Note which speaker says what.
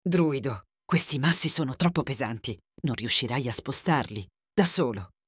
Speaker 1: Druido, questi massi sono troppo pesanti. Non riuscirai a spostarli. Da solo.